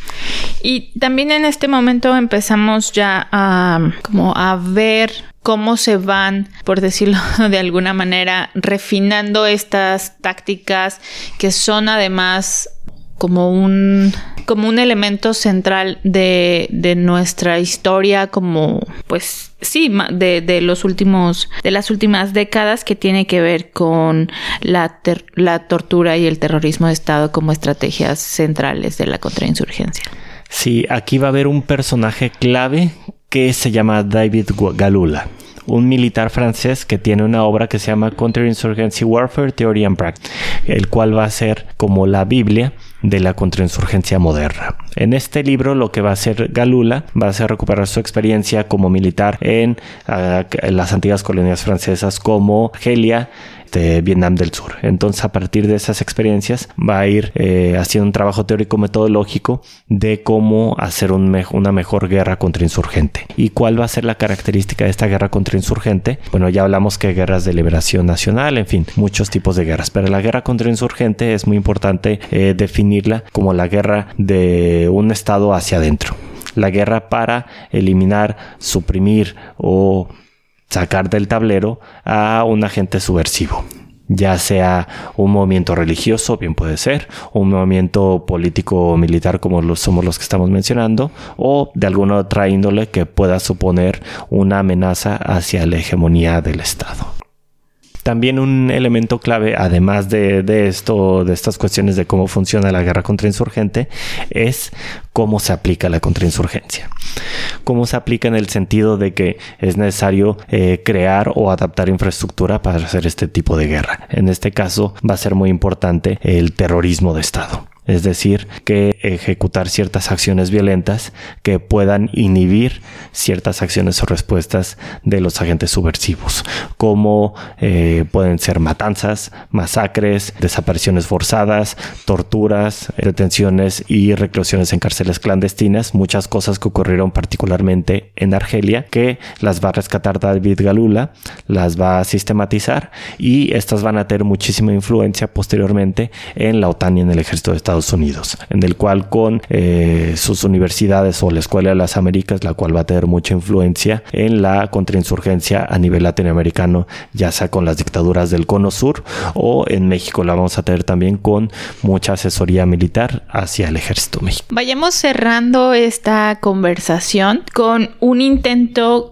Y también en este momento empezamos ya a como a ver cómo se van, por decirlo de alguna manera, refinando estas tácticas que son además como un como un elemento central de, de nuestra historia, como pues sí, de, de los últimos, de las últimas décadas, que tiene que ver con la, ter, la tortura y el terrorismo de Estado como estrategias centrales de la contrainsurgencia. Sí, aquí va a haber un personaje clave que se llama David Galula, un militar francés que tiene una obra que se llama Counterinsurgency Warfare Theory and Practice, el cual va a ser como la Biblia de la contrainsurgencia moderna. En este libro lo que va a hacer Galula va a ser recuperar su experiencia como militar en, uh, en las antiguas colonias francesas como Argelia, de Vietnam del Sur. Entonces, a partir de esas experiencias va a ir eh, haciendo un trabajo teórico metodológico de cómo hacer un me- una mejor guerra contrainsurgente. ¿Y cuál va a ser la característica de esta guerra contrainsurgente? Bueno, ya hablamos que guerras de liberación nacional, en fin, muchos tipos de guerras, pero la guerra contrainsurgente es muy importante eh, definirla como la guerra de un estado hacia adentro. La guerra para eliminar, suprimir o sacar del tablero a un agente subversivo, ya sea un movimiento religioso, bien puede ser, un movimiento político o militar como los, somos los que estamos mencionando, o de alguna otra índole que pueda suponer una amenaza hacia la hegemonía del Estado. También un elemento clave, además de, de esto, de estas cuestiones de cómo funciona la guerra contrainsurgente, es cómo se aplica la contrainsurgencia. Cómo se aplica en el sentido de que es necesario eh, crear o adaptar infraestructura para hacer este tipo de guerra. En este caso va a ser muy importante el terrorismo de Estado. Es decir, que ejecutar ciertas acciones violentas que puedan inhibir ciertas acciones o respuestas de los agentes subversivos, como eh, pueden ser matanzas, masacres, desapariciones forzadas, torturas, detenciones y reclusiones en cárceles clandestinas, muchas cosas que ocurrieron particularmente en Argelia, que las va a rescatar David Galula, las va a sistematizar, y estas van a tener muchísima influencia posteriormente en la OTAN y en el ejército de Estados Unidos, en el cual con eh, sus universidades o la Escuela de las Américas, la cual va a tener mucha influencia en la contrainsurgencia a nivel latinoamericano, ya sea con las dictaduras del Cono Sur, o en México la vamos a tener también con mucha asesoría militar hacia el ejército mexicano. Vayamos cerrando esta conversación con un intento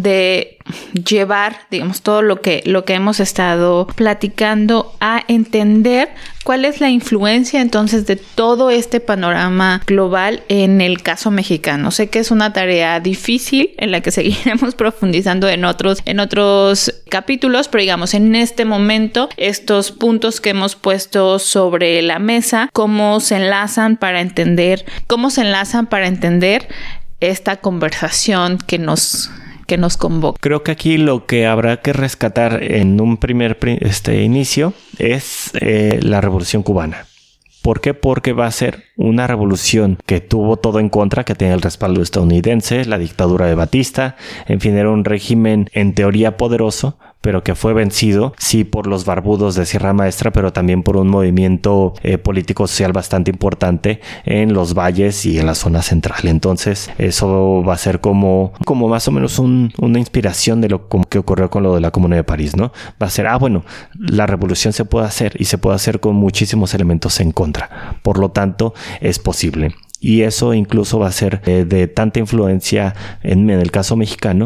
de llevar, digamos, todo lo que, lo que hemos estado platicando a entender cuál es la influencia entonces de todo este panorama global en el caso mexicano. Sé que es una tarea difícil en la que seguiremos profundizando en otros, en otros capítulos, pero digamos, en este momento, estos puntos que hemos puesto sobre la mesa, cómo se enlazan para entender, cómo se enlazan para entender esta conversación que nos que nos convoca. Creo que aquí lo que habrá que rescatar en un primer este, inicio es eh, la Revolución Cubana. ¿Por qué? Porque va a ser una revolución que tuvo todo en contra, que tenía el respaldo estadounidense, la dictadura de Batista, en fin, era un régimen en teoría poderoso, pero que fue vencido, sí, por los barbudos de Sierra Maestra, pero también por un movimiento eh, político-social bastante importante en los valles y en la zona central. Entonces, eso va a ser como, como más o menos un, una inspiración de lo como que ocurrió con lo de la Comuna de París, ¿no? Va a ser, ah, bueno, la revolución se puede hacer y se puede hacer con muchísimos elementos en contra. Por lo tanto, es posible. Y eso incluso va a ser eh, de tanta influencia en, en el caso mexicano,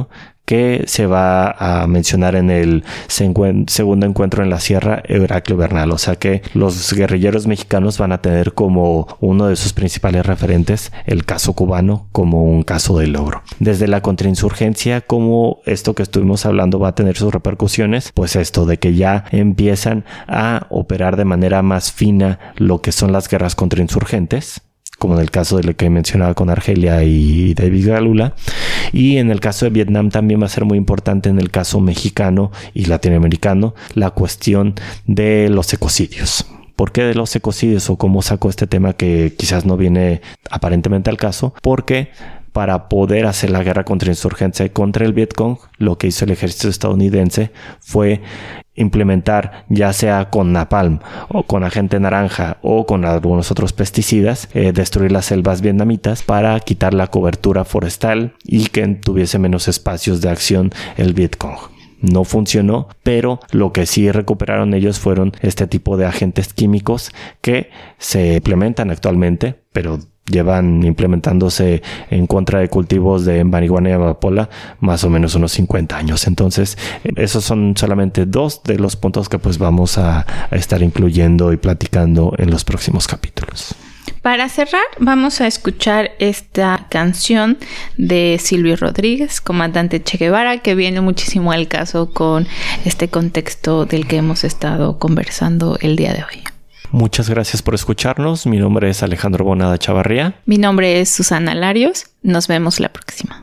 que se va a mencionar en el segundo encuentro en la Sierra, Heraclio Bernal. O sea que los guerrilleros mexicanos van a tener como uno de sus principales referentes el caso cubano como un caso de logro. Desde la contrainsurgencia, como esto que estuvimos hablando va a tener sus repercusiones, pues esto de que ya empiezan a operar de manera más fina lo que son las guerras contrainsurgentes, como en el caso de lo que mencionaba con Argelia y David Galula. Y en el caso de Vietnam también va a ser muy importante, en el caso mexicano y latinoamericano, la cuestión de los ecocidios. ¿Por qué de los ecocidios o cómo sacó este tema que quizás no viene aparentemente al caso? Porque para poder hacer la guerra contrainsurgencia contra el Vietcong, lo que hizo el ejército estadounidense fue implementar, ya sea con napalm o con agente naranja o con algunos otros pesticidas, eh, destruir las selvas vietnamitas para quitar la cobertura forestal y que tuviese menos espacios de acción el Vietcong. No funcionó, pero lo que sí recuperaron ellos fueron este tipo de agentes químicos que se implementan actualmente, pero llevan implementándose en contra de cultivos de marihuana y amapola más o menos unos cincuenta años. Entonces, esos son solamente dos de los puntos que pues vamos a, a estar incluyendo y platicando en los próximos capítulos. Para cerrar, vamos a escuchar esta canción de Silvio Rodríguez, comandante Che Guevara, que viene muchísimo al caso con este contexto del que hemos estado conversando el día de hoy. Muchas gracias por escucharnos. Mi nombre es Alejandro Bonada Chavarría. Mi nombre es Susana Larios. Nos vemos la próxima.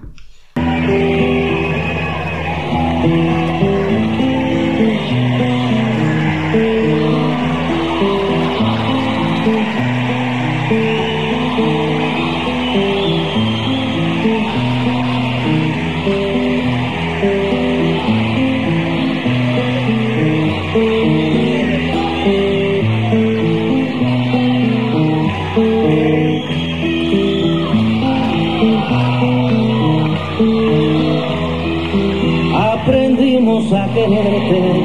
Aprendimos a quererte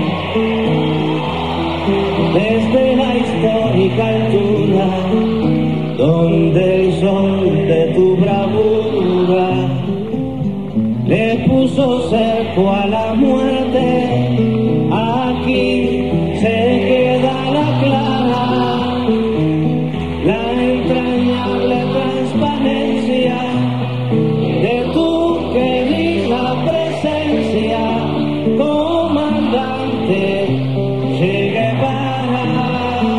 desde la histórica altura, donde el sol de tu bravura le puso cerco a la muerte. Aquí se queda la clara, la entrañable transparencia de tu querida presencia, comandante Che Guevara.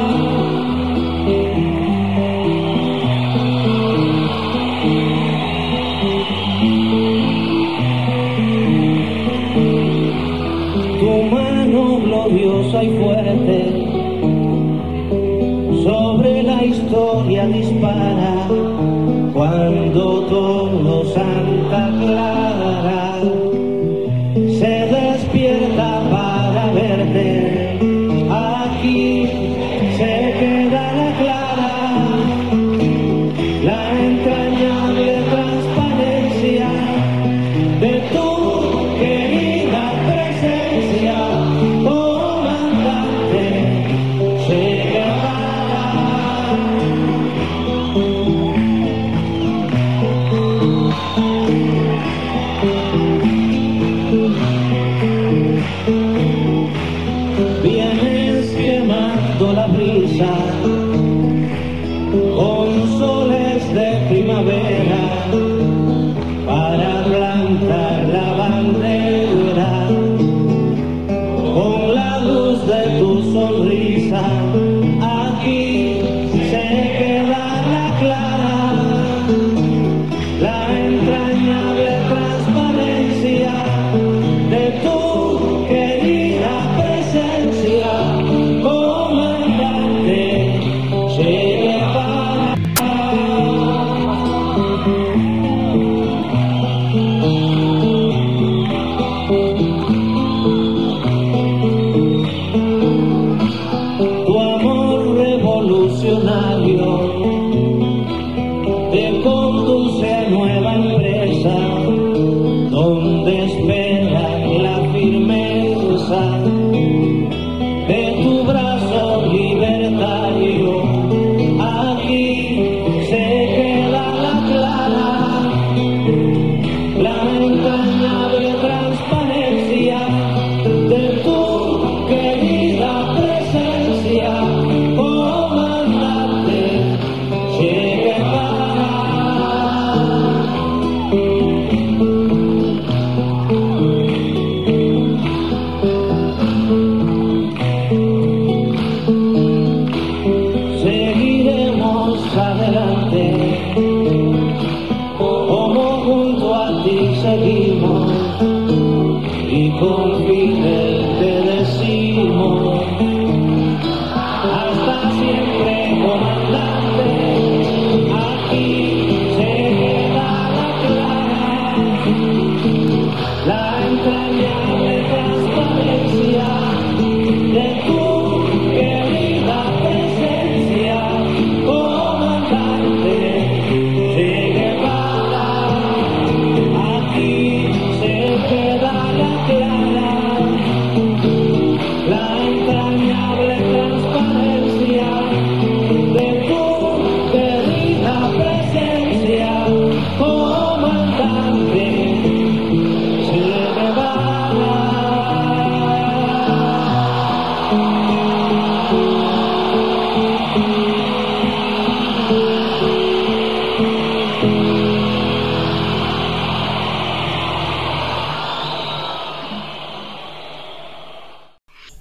Tu mano gloriosa y fuerte sobre la historia dispara, cuando todo Santa Clara se despierta para verte. Aquí se queda la clara, la entrañable transparencia de tu querida presencia, comandante Che Guevara. Vienes quemando la brisa con soles de primavera para plantar la bandera, con la luz de tu sonrisa. Aquí se queda la clara, la entrañable transparencia de tu querida presencia, comandante fines te decimos